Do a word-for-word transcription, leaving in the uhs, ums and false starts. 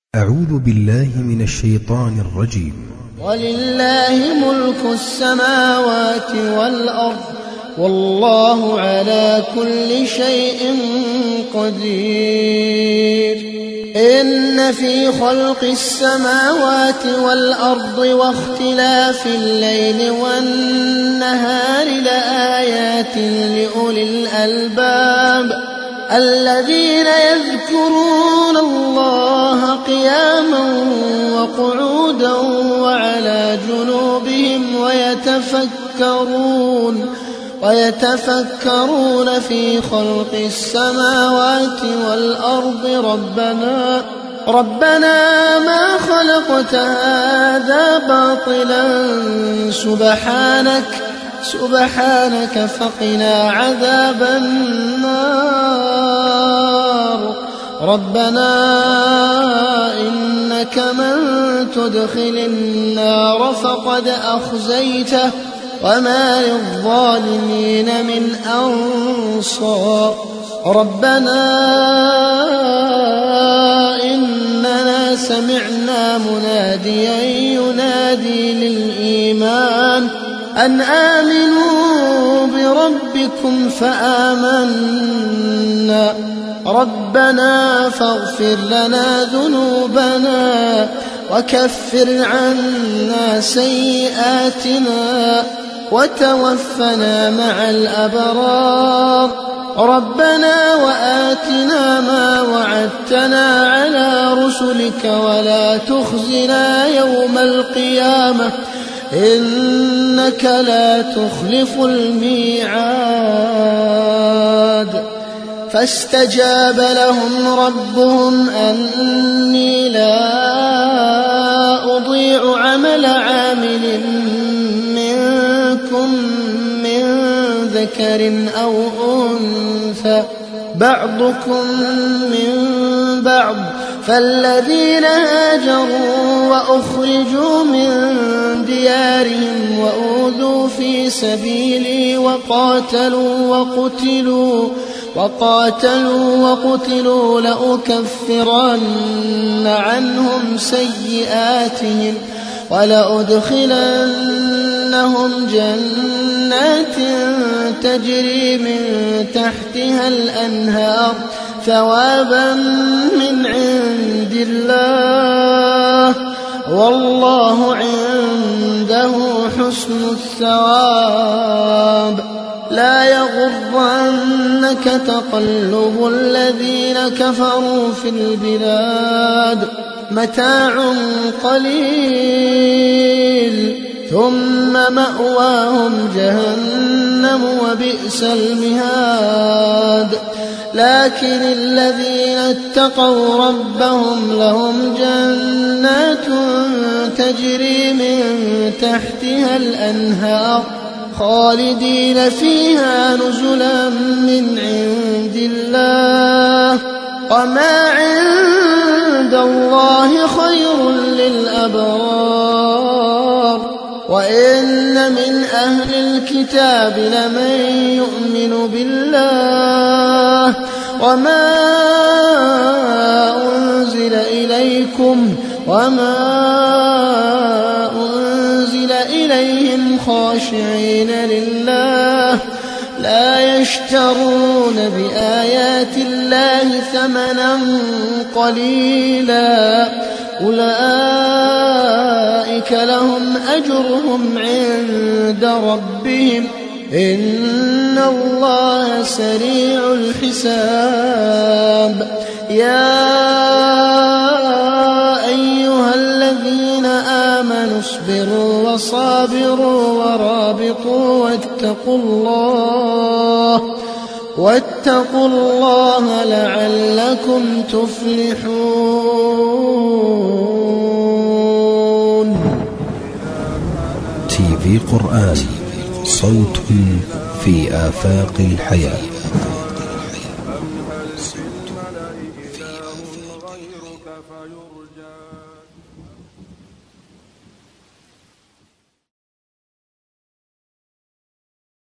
أعوذ بالله من الشيطان الرجيم. ولله ملك السماوات والأرض والله على كل شيء قدير. إن في خلق السماوات والأرض واختلاف الليل والنهار لآيات لأولي الألباب الذين يذكرون الله قياما وقعودا وعلى جنوبهم ويتفكرون ويتفكرون في خلق السماوات والأرض ربنا ربنا ما خلقت هذا باطلا سبحانك سبحانك فقنا عذاب النار. ربنا إنك من تدخل النار فقد أخزيته وما للظالمين من أنصار. ربنا إننا سمعنا مناديا ينادي للإيمان أن آمنوا بربكم فآمنا. ربنا فاغفر لنا ذنوبنا وكفر عنا سيئاتنا وتوفنا مع الأبرار. ربنا وآتنا ما وعدتنا على رسلك ولا تخزنا يوم القيامة إنك لا تخلف الميعاد. فاستجاب لهم ربهم أني لا أضيع عمل عامل منكم من ذكر أو أنثى بعضكم من بعض فالذين هاجروا وأخرجوا من ديارهم وأوذوا في سبيلي وقاتلوا وقتلوا وقاتلوا وقتلوا لأكفرن عنهم سيئاتهم ولأدخلنهم جنات تجري من تحتها الأنهار ثوابا من عند الله والله عنده حسن الثواب. لا يغرنك تقلب الذين كفروا في البلاد متاع قليل ثم مأواهم جهنم وبئس المهاد. لكن الذين اتقوا ربهم لهم جنات تجري من تحتها الأنهار خالدين فيها نزلا من عند الله وما عند الله خير للأبرار. وإن من أهل الكتاب لمن يؤمن بالله وما أنزل إليكم وما أنزل إليهم خاشعين لله لا يشترون بآيات الله ثمنا قليلا أولئك لهم أجرهم عند ربهم إن الله سريع الحساب. يا أيها الذين آمنوا اصبروا وصابروا ورابطوا واتقوا الله واتقوا الله لعلكم تفلحون. تي في قرآن صوت في آفاق الحياة.